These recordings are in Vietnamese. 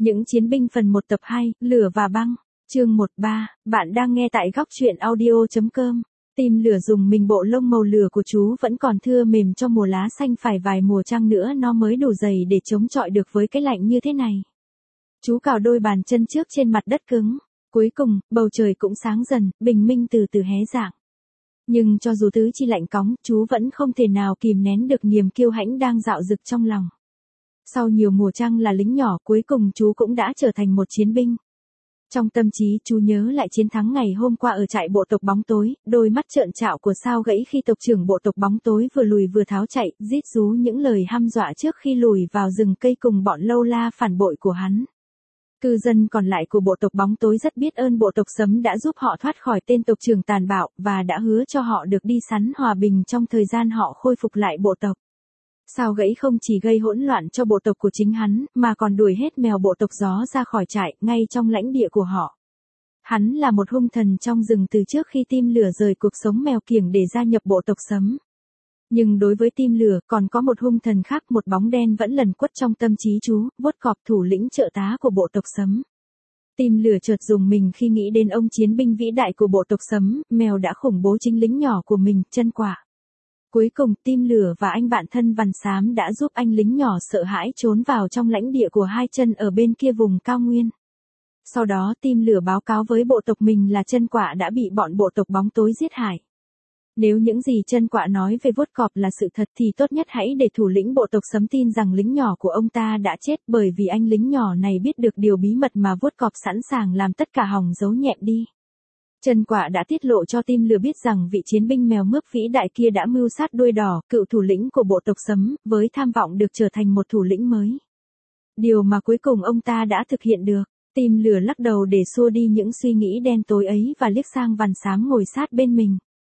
Những chiến binh phần 1 tập 2, lửa và băng, chương 13, bạn đang nghe tại góc truyện audio.com. Tim lửa dùng mình bộ lông màu lửa của chú vẫn còn thưa mềm cho mùa lá xanh, phải vài mùa trăng nữa nó mới đủ dày để chống chọi được với cái lạnh như thế này. Chú cào đôi bàn chân trước trên mặt đất cứng. Cuối cùng, bầu trời cũng sáng dần, bình minh từ từ hé dạng. Nhưng cho dù tứ chi lạnh cóng, chú vẫn không thể nào kìm nén được niềm kiêu hãnh đang dạo dực trong lòng. Sau nhiều mùa trăng là lính nhỏ, cuối cùng chú cũng đã trở thành một chiến binh. Trong tâm trí chú nhớ lại chiến thắng ngày hôm qua ở trại bộ tộc bóng tối, đôi mắt trợn trạo của Sao Gãy khi tộc trưởng bộ tộc bóng tối vừa lùi vừa tháo chạy, rít rú những lời hăm dọa trước khi lùi vào rừng cây cùng bọn lâu la phản bội của hắn. Cư dân còn lại của bộ tộc bóng tối rất biết ơn bộ tộc Sấm đã giúp họ thoát khỏi tên tộc trưởng tàn bạo, và đã hứa cho họ được đi săn hòa bình trong thời gian họ khôi phục lại bộ tộc. Sao Gãy không chỉ gây hỗn loạn cho bộ tộc của chính hắn, mà còn đuổi hết mèo bộ tộc Gió ra khỏi trại, ngay trong lãnh địa của họ. Hắn là một hung thần trong rừng từ trước khi Tim lửa rời cuộc sống mèo kiểng để gia nhập bộ tộc Sấm. Nhưng đối với Tim lửa, còn có một hung thần khác, một bóng đen vẫn lẩn quất trong tâm trí chú, Vuốt Cọp, thủ lĩnh trợ tá của bộ tộc Sấm. Tim lửa chợt dùng mình khi nghĩ đến ông chiến binh vĩ đại của bộ tộc Sấm, mèo đã khủng bố chính lính nhỏ của mình, Chân Quả. Cuối cùng, Tim lửa và anh bạn thân Vằn Xám đã giúp anh lính nhỏ sợ hãi trốn vào trong lãnh địa của Hai Chân ở bên kia vùng cao nguyên. Sau đó Tim lửa báo cáo với bộ tộc mình là Chân Quả đã bị bọn bộ tộc bóng tối giết hại. Nếu những gì Chân Quả nói về Vuốt Cọp là sự thật thì tốt nhất hãy để thủ lĩnh bộ tộc Sấm tin rằng lính nhỏ của ông ta đã chết, bởi vì anh lính nhỏ này biết được điều bí mật mà Vuốt Cọp sẵn sàng làm tất cả hòng giấu nhẹm đi. Chân Quả đã tiết lộ cho Tim lửa biết rằng vị chiến binh mèo mướp vĩ đại kia đã mưu sát Đuôi Đỏ, cựu thủ lĩnh của bộ tộc Sấm, với tham vọng được trở thành một thủ lĩnh mới. Điều mà cuối cùng ông ta đã thực hiện được. Tim lửa lắc đầu để xua đi những suy nghĩ đen tối ấy và liếc sang Vằn Xám ngồi sát bên mình.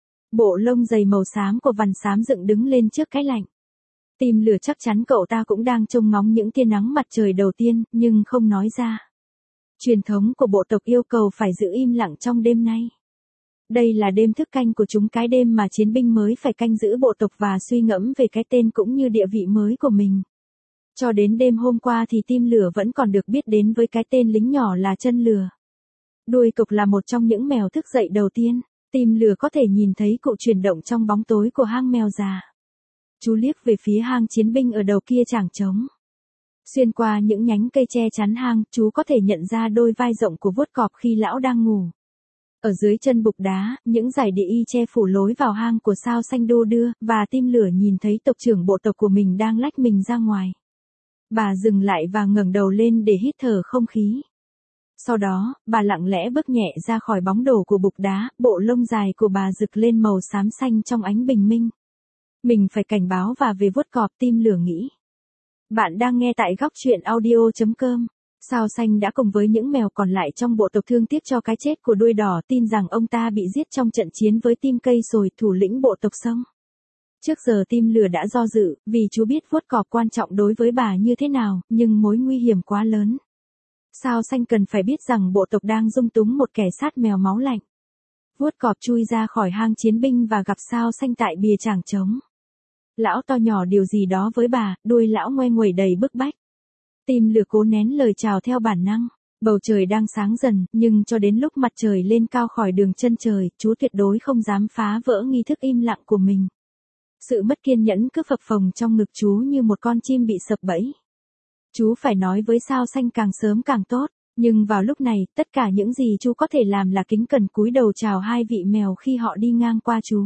Bộ lông dày màu xám của Vằn Xám dựng đứng lên trước cái lạnh. Tim lửa chắc chắn cậu ta cũng đang trông ngóng những tia nắng mặt trời đầu tiên, nhưng không nói ra. Truyền thống của bộ tộc yêu cầu phải giữ im lặng trong đêm nay. Đây là đêm thức canh của chúng, cái đêm mà chiến binh mới phải canh giữ bộ tộc và suy ngẫm về cái tên cũng như địa vị mới của mình. Cho đến đêm hôm qua thì Tim lửa vẫn còn được biết đến với cái tên lính nhỏ là Chân lửa. Đuôi cục là một trong những mèo thức dậy đầu tiên. Tim lửa có thể nhìn thấy cụ chuyển động trong bóng tối của hang mèo già. Chú liếc về phía hang chiến binh ở đầu kia chảng trống. Xuyên qua những nhánh cây che chắn hang, chú có thể nhận ra đôi vai rộng của Vuốt Cọp khi lão đang ngủ. Ở dưới chân bục đá, những dải địa y che phủ lối vào hang của Sao Xanh đu đưa, và Tim lửa nhìn thấy tộc trưởng bộ tộc của mình đang lách mình ra ngoài. Bà dừng lại và ngẩng đầu lên để hít thở không khí. Sau đó, bà lặng lẽ bước nhẹ ra khỏi bóng đổ của bục đá, bộ lông dài của bà rực lên màu xám xanh trong ánh bình minh. Mình phải cảnh báo và về Vuốt Cọp, Tim lửa nghĩ. Bạn đang nghe tại góc truyện audio.com. Sao Xanh đã cùng với những mèo còn lại trong bộ tộc thương tiếc cho cái chết của Đuôi Đỏ, tin rằng ông ta bị giết trong trận chiến với Tim Cây Sồi, thủ lĩnh bộ tộc Sông. Trước giờ Tim lửa đã do dự, vì chú biết Vuốt Cọp quan trọng đối với bà như thế nào, nhưng mối nguy hiểm quá lớn. Sao Xanh cần phải biết rằng bộ tộc đang dung túng một kẻ sát mèo máu lạnh. Vuốt Cọp chui ra khỏi hang chiến binh và gặp Sao Xanh tại bìa chảng trống. Lão to nhỏ điều gì đó với bà, đuôi lão ngoe nguẩy đầy bức bách. Tim lửa cố nén lời chào theo bản năng. Bầu trời đang sáng dần, nhưng cho đến lúc mặt trời lên cao khỏi đường chân trời, chú tuyệt đối không dám phá vỡ nghi thức im lặng của mình. Sự mất kiên nhẫn cứ phập phồng trong ngực chú như một con chim bị sập bẫy. Chú phải nói với Sao Xanh càng sớm càng tốt, nhưng vào lúc này, tất cả những gì chú có thể làm là kính cẩn cúi đầu chào hai vị mèo khi họ đi ngang qua chú.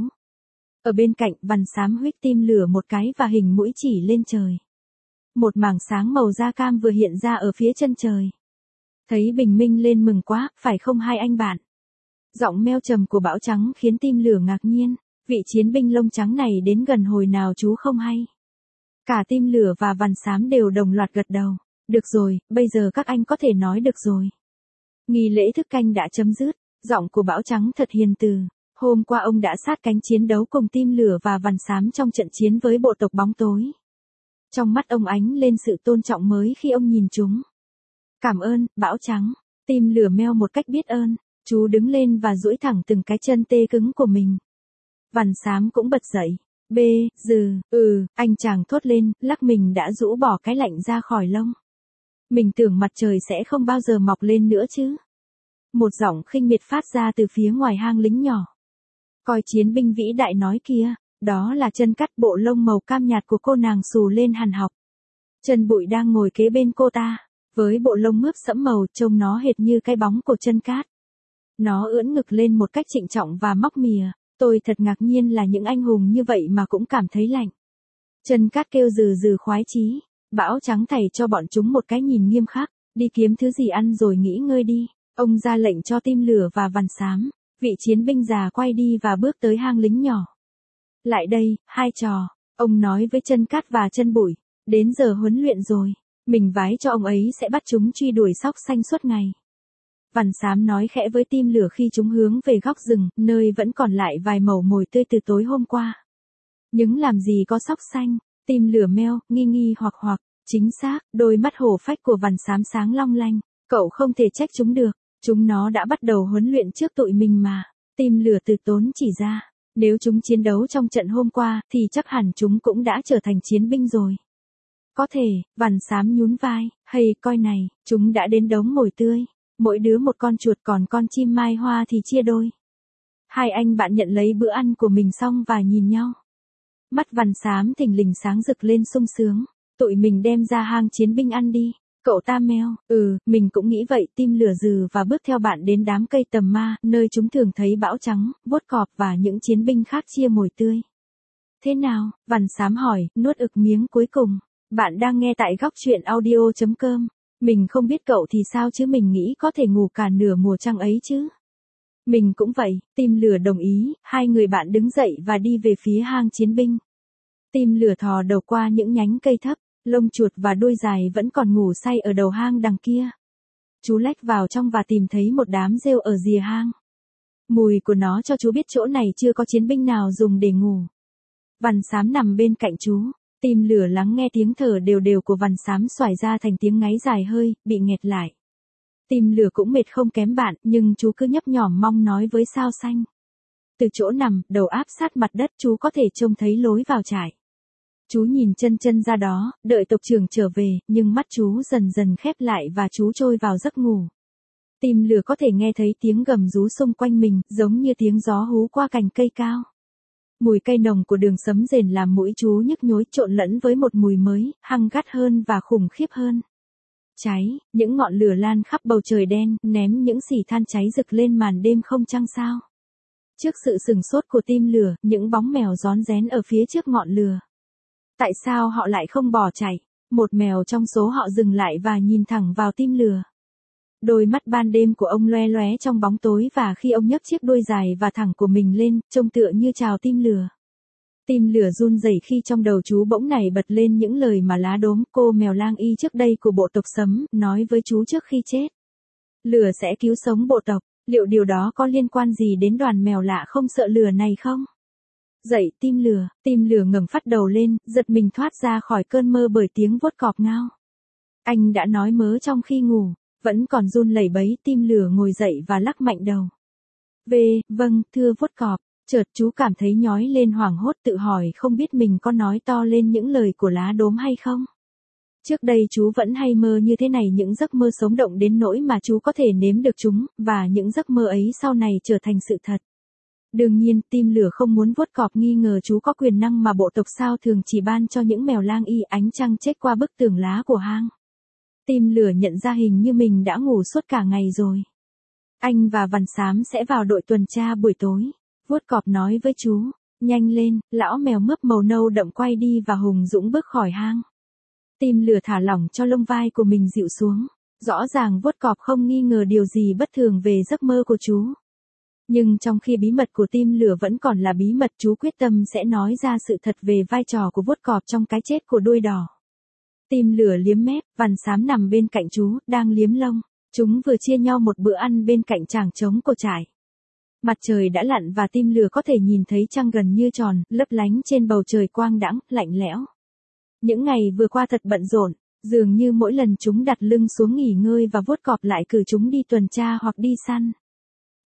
Ở bên cạnh, Vằn Xám huých Tim lửa một cái và hình mũi chỉ lên trời. Một mảng sáng màu da cam vừa hiện ra ở phía chân trời. Thấy bình minh lên mừng quá, phải không hai anh bạn? Giọng meo trầm của Bão Trắng khiến Tim lửa ngạc nhiên, vị chiến binh lông trắng này đến gần hồi nào chú không hay. Cả Tim lửa và Vằn Xám đều đồng loạt gật đầu. Được rồi, bây giờ các anh có thể nói được rồi. Nghi lễ thức canh đã chấm dứt, giọng của Bão Trắng thật hiền từ. Hôm qua ông đã sát cánh chiến đấu cùng Tim lửa và Vằn Xám trong trận chiến với bộ tộc bóng tối. Trong mắt ông ánh lên sự tôn trọng mới khi ông nhìn chúng. Cảm ơn, Bão Trắng. Tim lửa meo một cách biết ơn. Chú đứng lên và duỗi thẳng từng cái chân tê cứng của mình. Vằn Xám cũng bật dậy. Anh chàng thốt lên, lắc mình đã rũ bỏ cái lạnh ra khỏi lông. Mình tưởng mặt trời sẽ không bao giờ mọc lên nữa chứ. Một giọng khinh miệt phát ra từ phía ngoài hang lính nhỏ. Coi chiến binh vĩ đại nói kia, đó là Chân Cát, bộ lông màu cam nhạt của cô nàng xù lên hằn học. Chân Bụi đang ngồi kế bên cô ta, với bộ lông mướp sẫm màu, trông nó hệt như cái bóng của Chân Cát. Nó ưỡn ngực lên một cách trịnh trọng và móc mìa, tôi thật ngạc nhiên là những anh hùng như vậy mà cũng cảm thấy lạnh. Chân Cát kêu rừ rừ khoái chí, Bão Trắng thảy cho bọn chúng một cái nhìn nghiêm khắc, đi kiếm thứ gì ăn rồi nghỉ ngơi đi. Ông ra lệnh cho Tim Lửa và Vằn Xám, vị chiến binh già quay đi và bước tới hang lính nhỏ. Lại đây, hai trò, ông nói với Chân Cát và Chân Bụi, đến giờ huấn luyện rồi, mình vái cho ông ấy sẽ bắt chúng truy đuổi sóc xanh suốt ngày. Vằn Xám nói khẽ với Tim Lửa khi chúng hướng về góc rừng, nơi vẫn còn lại vài mẩu mồi tươi từ tối hôm qua. Nhưng làm gì có sóc xanh? Tim Lửa meo, nghi nghi hoặc, chính xác, đôi mắt hổ phách của Vằn Xám sáng long lanh, cậu không thể trách chúng được, chúng nó đã bắt đầu huấn luyện trước tụi mình mà. Tim Lửa từ tốn chỉ ra, nếu chúng chiến đấu trong trận hôm qua thì chắc hẳn chúng cũng đã trở thành chiến binh rồi. Có thể, Vằn Xám nhún vai, hay coi này, chúng đã đến đống mồi tươi, mỗi đứa một con chuột còn con chim mai hoa thì chia đôi. Hai anh bạn nhận lấy bữa ăn của mình xong và nhìn nhau. Mắt Vằn Xám thình lình sáng rực lên sung sướng, tụi mình đem ra hang chiến binh ăn đi. Cậu ta meo, mình cũng nghĩ vậy. Tim Lửa dừ và bước theo bạn đến đám cây tầm ma, nơi chúng thường thấy Bão Trắng, Vuốt Cọp và những chiến binh khác chia mồi tươi. Thế nào? Vằn Xám hỏi, nuốt ực miếng cuối cùng. Bạn đang nghe tại góc truyện audio.com. Mình không biết cậu thì sao chứ mình nghĩ có thể ngủ cả nửa mùa trăng ấy chứ. Mình cũng vậy, Tim Lửa đồng ý, hai người bạn đứng dậy và đi về phía hang chiến binh. Tim Lửa thò đầu qua những nhánh cây thấp, lông chuột và đuôi dài vẫn còn ngủ say ở đầu hang đằng kia. Chú lách vào trong và tìm thấy một đám rêu ở rìa hang. Mùi của nó cho chú biết chỗ này chưa có chiến binh nào dùng để ngủ. Vằn Xám nằm bên cạnh chú. Tim Lửa lắng nghe tiếng thở đều đều của Vằn Xám xoài ra thành tiếng ngáy dài hơi, bị nghẹt lại. Tim Lửa cũng mệt không kém bạn, nhưng chú cứ nhấp nhỏm mong nói với Sao Xanh. Từ chỗ nằm, đầu áp sát mặt đất, chú có thể trông thấy lối vào trại. Chú nhìn chân chân ra đó, đợi tộc trưởng trở về, nhưng mắt chú dần dần khép lại và chú trôi vào giấc ngủ. Tim Lửa có thể nghe thấy tiếng gầm rú xung quanh mình, giống như tiếng gió hú qua cành cây cao. Mùi cây nồng của đường sấm rền làm mũi chú nhức nhối, trộn lẫn với một mùi mới, hăng gắt hơn và khủng khiếp hơn. Cháy, những ngọn lửa lan khắp bầu trời đen, ném những xỉ than cháy rực lên màn đêm không trăng sao. Trước sự sửng sốt của Tim Lửa, những bóng mèo rón rén ở phía trước ngọn lửa. Tại sao họ lại không bỏ chạy? Một mèo trong số họ dừng lại và nhìn thẳng vào Tim Lửa. Đôi mắt ban đêm của ông loe loé trong bóng tối và khi ông nhấc chiếc đuôi dài và thẳng của mình lên, trông tựa như chào Tim Lửa. Tim Lửa run rẩy khi trong đầu chú bỗng nảy bật lên những lời mà Lá Đốm, cô mèo lang y trước đây của bộ tộc Sấm, nói với chú trước khi chết. Lửa sẽ cứu sống bộ tộc, liệu điều đó có liên quan gì đến đoàn mèo lạ không sợ lửa này không? Dậy Tim Lửa ngẩng phát đầu lên, giật mình thoát ra khỏi cơn mơ bởi tiếng vuốt cọp ngao. Anh đã nói mớ trong khi ngủ, vẫn còn run lẩy bẩy. Tim Lửa ngồi dậy và lắc mạnh đầu. Vâng, thưa vuốt cọp. Chợt chú cảm thấy nhói lên hoảng hốt, tự hỏi không biết mình có nói to lên những lời của Lá Đốm hay không. Trước đây chú vẫn hay mơ như thế này, những giấc mơ sống động đến nỗi mà chú có thể nếm được chúng, và những giấc mơ ấy sau này trở thành sự thật. Đương nhiên, Tim Lửa không muốn vuốt cọp nghi ngờ chú có quyền năng mà bộ tộc Sao thường chỉ ban cho những mèo lang y. Ánh trăng chết qua bức tường lá của hang. Tim Lửa nhận ra hình như mình đã ngủ suốt cả ngày rồi. Anh và Vằn Xám sẽ vào đội tuần tra buổi tối. Vuốt cọp nói với chú, nhanh lên. Lão mèo mướp màu nâu đậm quay đi và hùng dũng bước khỏi hang. Tim Lửa thả lỏng cho lông vai của mình dịu xuống. Rõ ràng vuốt cọp không nghi ngờ điều gì bất thường về giấc mơ của chú. Nhưng trong khi bí mật của Tim Lửa vẫn còn là bí mật, chú quyết tâm sẽ nói ra sự thật về vai trò của vuốt cọp trong cái chết của đuôi đỏ. Tim Lửa liếm mép, Vằn Xám nằm bên cạnh chú, đang liếm lông. Chúng vừa chia nhau một bữa ăn bên cạnh tràng trống của trại. Mặt trời đã lặn và Tim Lửa có thể nhìn thấy trăng gần như tròn, lấp lánh trên bầu trời quang đãng, lạnh lẽo. Những ngày vừa qua thật bận rộn, dường như mỗi lần chúng đặt lưng xuống nghỉ ngơi và vuốt cọp lại cử chúng đi tuần tra hoặc đi săn.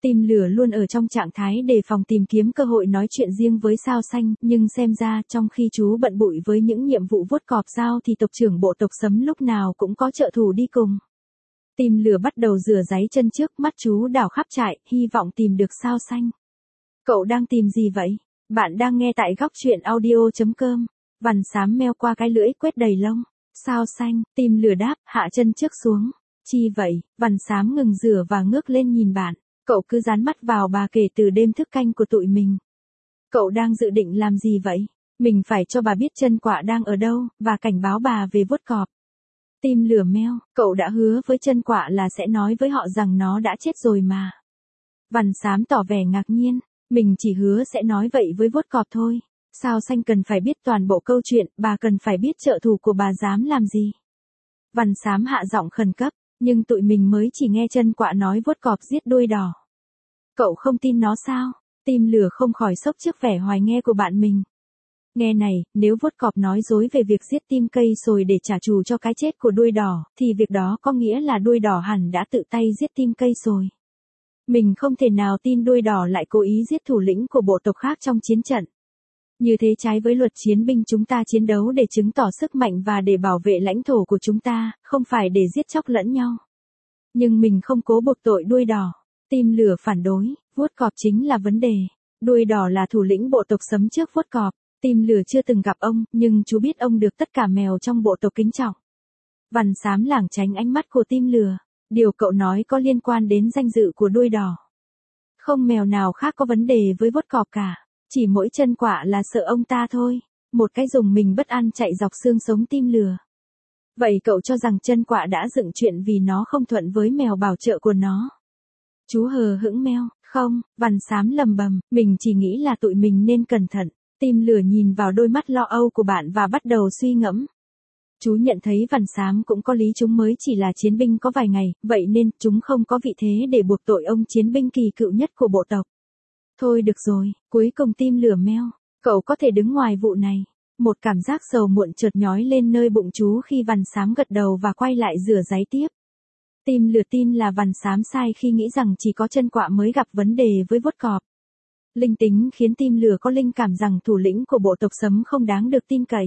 Tim lửa luôn ở trong trạng thái đề phòng tìm kiếm cơ hội nói chuyện riêng với Sao Xanh, nhưng xem ra trong khi chú bận bụi với những nhiệm vụ vuốt cọp giao thì tộc trưởng bộ tộc Sấm lúc nào cũng có trợ thủ đi cùng. Tim lửa bắt đầu rửa ráy chân trước, mắt chú đảo khắp trại, hy vọng tìm được Sao Xanh. Cậu đang tìm gì vậy? Bạn đang nghe tại góc chuyện audio.com. Vằn xám meo qua cái lưỡi quét đầy lông. Sao Xanh, Tim lửa đáp, hạ chân trước xuống. Chi vậy? Vằn xám ngừng rửa và ngước lên nhìn bạn. Cậu cứ dán mắt vào bà kể từ đêm thức canh của tụi mình. Cậu đang dự định làm gì vậy? Mình phải cho bà biết chân quạ đang ở đâu, và cảnh báo bà về vuốt cọp. Tim lửa meo, cậu đã hứa với chân quạ là sẽ nói với họ rằng nó đã chết rồi mà. Vằn xám tỏ vẻ ngạc nhiên, mình chỉ hứa sẽ nói vậy với vuốt cọp thôi. Sao Xanh cần phải biết toàn bộ câu chuyện, bà cần phải biết trợ thủ của bà dám làm gì. Vằn xám hạ giọng khẩn cấp, nhưng tụi mình mới chỉ nghe chân quạ nói vuốt cọp giết đuôi đỏ. Cậu không tin nó sao? Tim lửa không khỏi sốc trước vẻ hoài nghi của bạn mình. Nghe này, nếu vuốt cọp nói dối về việc giết tim cây sồi để trả thù cho cái chết của đuôi đỏ, thì việc đó có nghĩa là đuôi đỏ hẳn đã tự tay giết tim cây sồi. Mình không thể nào tin đuôi đỏ lại cố ý giết thủ lĩnh của bộ tộc khác trong chiến trận. Như thế trái với luật chiến binh, chúng ta chiến đấu để chứng tỏ sức mạnh và để bảo vệ lãnh thổ của chúng ta, không phải để giết chóc lẫn nhau. Nhưng mình không cố buộc tội đuôi đỏ. Tim lửa phản đối, vuốt cọp chính là vấn đề. Đuôi đỏ là thủ lĩnh bộ tộc Sấm trước vuốt cọp. Tim lửa chưa từng gặp ông, nhưng chú biết ông được tất cả mèo trong bộ tộc kính trọng. Vằn xám lảng tránh ánh mắt của tim lửa. Điều cậu nói có liên quan đến danh dự của đuôi đỏ. Không mèo nào khác có vấn đề với vuốt cọp cả. Chỉ mỗi chân quạ là sợ ông ta thôi. Một cái dùng mình bất an chạy dọc xương sống tim lửa. Vậy cậu cho rằng chân quạ đã dựng chuyện vì nó không thuận với mèo bảo trợ của nó? Chú hờ hững meo, không, vằn xám lầm bầm, mình chỉ nghĩ là tụi mình nên cẩn thận. Tim lửa nhìn vào đôi mắt lo âu của bạn và bắt đầu suy ngẫm. Chú nhận thấy vằn xám cũng có lý, chúng mới chỉ là chiến binh có vài ngày, vậy nên chúng không có vị thế để buộc tội ông chiến binh kỳ cựu nhất của bộ tộc. Thôi được rồi, cuối cùng tim lửa meo, cậu có thể đứng ngoài vụ này. Một cảm giác sầu muộn chợt nhói lên nơi bụng chú khi vằn xám gật đầu và quay lại rửa ráy tiếp. Tim lửa tin là vằn xám sai khi nghĩ rằng chỉ có chân quạ mới gặp vấn đề với vuốt cọp. Linh tính khiến tim lửa có linh cảm rằng thủ lĩnh của bộ tộc Sấm không đáng được tin cậy.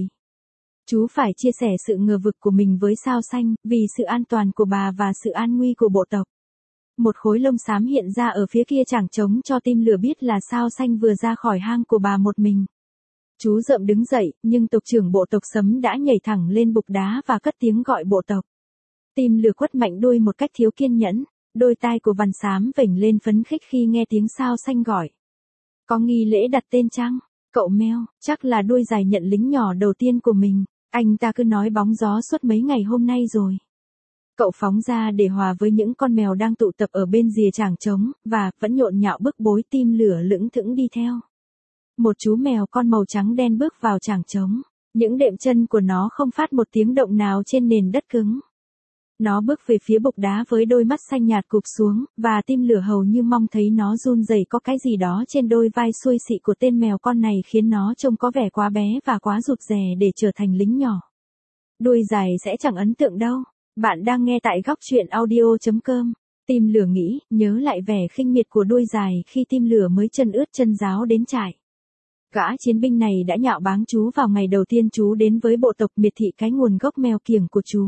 Chú phải chia sẻ sự ngờ vực của mình với Sao Xanh, vì sự an toàn của bà và sự an nguy của bộ tộc. Một khối lông xám hiện ra ở phía kia chảng trống cho tim lửa biết là Sao Xanh vừa ra khỏi hang của bà một mình. Chú rợm đứng dậy, nhưng tộc trưởng bộ tộc Sấm đã nhảy thẳng lên bục đá và cất tiếng gọi bộ tộc. Tim lửa quất mạnh đuôi một cách thiếu kiên nhẫn, đôi tai của vằn xám vểnh lên phấn khích khi nghe tiếng Sao Xanh gọi. Có nghi lễ đặt tên chăng? Cậu meo, chắc là đuôi dài nhận lính nhỏ đầu tiên của mình, anh ta cứ nói bóng gió suốt mấy ngày hôm nay rồi. Cậu phóng ra để hòa với những con mèo đang tụ tập ở bên rìa chảng trống, và vẫn nhộn nhạo bức bối. Tim lửa lững thững đi theo. Một chú mèo con màu trắng đen bước vào chảng trống, những đệm chân của nó không phát một tiếng động nào trên nền đất cứng. Nó bước về phía bục đá với đôi mắt xanh nhạt cụp xuống, và tim lửa hầu như mong thấy nó run rẩy. Có cái gì đó trên đôi vai xuôi xị của tên mèo con này khiến nó trông có vẻ quá bé và quá rụt rè để trở thành lính nhỏ. Đuôi dài sẽ chẳng ấn tượng đâu. Bạn đang nghe tại góc chuyện audio.com. Tim lửa nghĩ, nhớ lại vẻ khinh miệt của đuôi dài khi tim lửa mới chân ướt chân ráo đến trại. Gã chiến binh này đã nhạo báng chú vào ngày đầu tiên chú đến với bộ tộc, miệt thị cái nguồn gốc mèo kiểng của chú.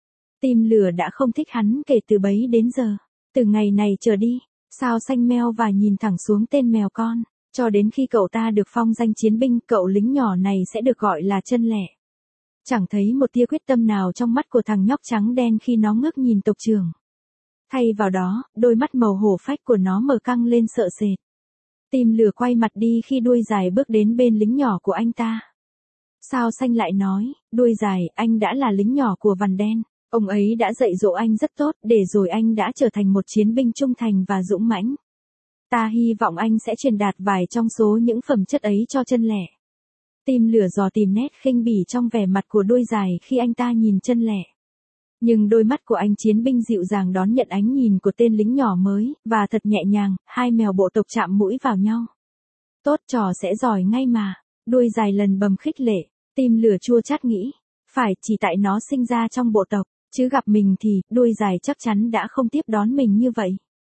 Tim lửa đã không thích hắn kể từ bấy đến giờ. Từ ngày này trở đi, Sao Xanh meo và nhìn thẳng xuống tên mèo con. Cho đến khi cậu ta được phong danh chiến binh, cậu lính nhỏ này sẽ được gọi là chân lẻ. Chẳng thấy một tia quyết tâm nào trong mắt của thằng nhóc trắng đen khi nó ngước nhìn tộc trưởng. Thay vào đó, đôi mắt màu hổ phách của nó mở căng lên sợ sệt. Tim lửa quay mặt đi khi đuôi dài bước đến bên lính nhỏ của anh ta. Sao Xanh lại nói, đuôi dài, anh đã là lính nhỏ của Vằn Đen. Ông ấy đã dạy dỗ anh rất tốt, để rồi anh đã trở thành một chiến binh trung thành và dũng mãnh. Ta hy vọng anh sẽ truyền đạt vài trong số những phẩm chất ấy cho chân lẻ. Tim lửa dò tìm nét khinh bỉ trong vẻ mặt của đuôi dài khi anh ta nhìn chân lẻ. Nhưng đôi mắt của anh chiến binh dịu dàng đón nhận ánh nhìn của tên lính nhỏ mới, và thật nhẹ nhàng, hai mèo bộ tộc chạm mũi vào nhau. Tốt, trò sẽ giỏi ngay mà. Đuôi dài lần bầm khích lệ. Tim lửa chua chát nghĩ. Phải, chỉ tại nó sinh ra trong bộ tộc, chứ gặp mình thì, đuôi dài chắc chắn đã không tiếp đón mình như vậy.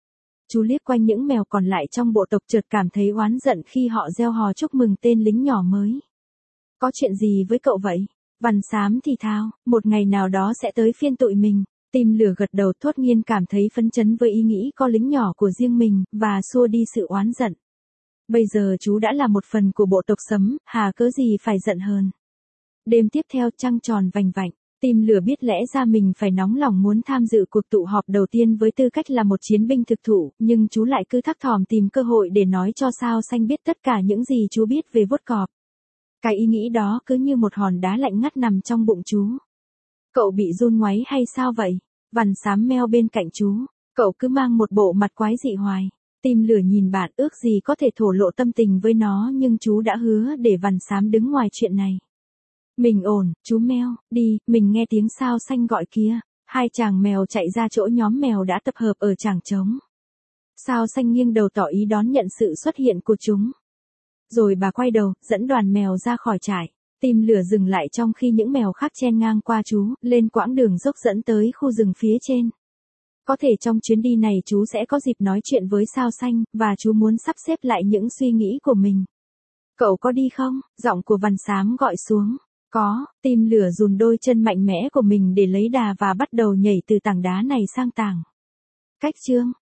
Chú liếc quanh những mèo còn lại trong bộ tộc chợt cảm thấy oán giận khi họ reo hò chúc mừng tên lính nhỏ mới. Có chuyện gì với cậu vậy? Văn Xám thì thào, một ngày nào đó sẽ tới phiên tụi mình. Tim lửa gật đầu, thốt nhiên cảm thấy phấn chấn với ý nghĩ có lính nhỏ của riêng mình, và xua đi sự oán giận. Bây giờ chú đã là một phần của bộ tộc Sấm, hà cớ gì phải giận hờn. Đêm tiếp theo trăng tròn vành vạnh, Tim lửa biết lẽ ra mình phải nóng lòng muốn tham dự cuộc tụ họp đầu tiên với tư cách là một chiến binh thực thụ, nhưng chú lại cứ thấp thỏm tìm cơ hội để nói cho Sao Xanh biết tất cả những gì chú biết về vuốt cọp. Cái ý nghĩ đó cứ như một hòn đá lạnh ngắt nằm trong bụng chú. Cậu bị run ngoáy hay sao vậy? Văn Xám meo bên cạnh chú. Cậu cứ mang một bộ mặt quái dị hoài. Tim lửa nhìn bạn, ước gì có thể thổ lộ tâm tình với nó, nhưng chú đã hứa để Văn Xám đứng ngoài chuyện này. Mình ổn, chú meo, đi, mình nghe tiếng Sao Xanh gọi kia. Hai chàng mèo chạy ra chỗ nhóm mèo đã tập hợp ở chảng trống. Sao Xanh nghiêng đầu tỏ ý đón nhận sự xuất hiện của chúng. Rồi bà quay đầu, dẫn đoàn mèo ra khỏi trại. Tim lửa dừng lại trong khi những mèo khác chen ngang qua chú, lên quãng đường dốc dẫn tới khu rừng phía trên. Có thể trong chuyến đi này chú sẽ có dịp nói chuyện với Sao Xanh, và chú muốn sắp xếp lại những suy nghĩ của mình. Cậu có đi không? Giọng của Văn Xám gọi xuống. Có. Tim lửa dùn đôi chân mạnh mẽ của mình để lấy đà và bắt đầu nhảy từ tảng đá này sang tảng. Cách chương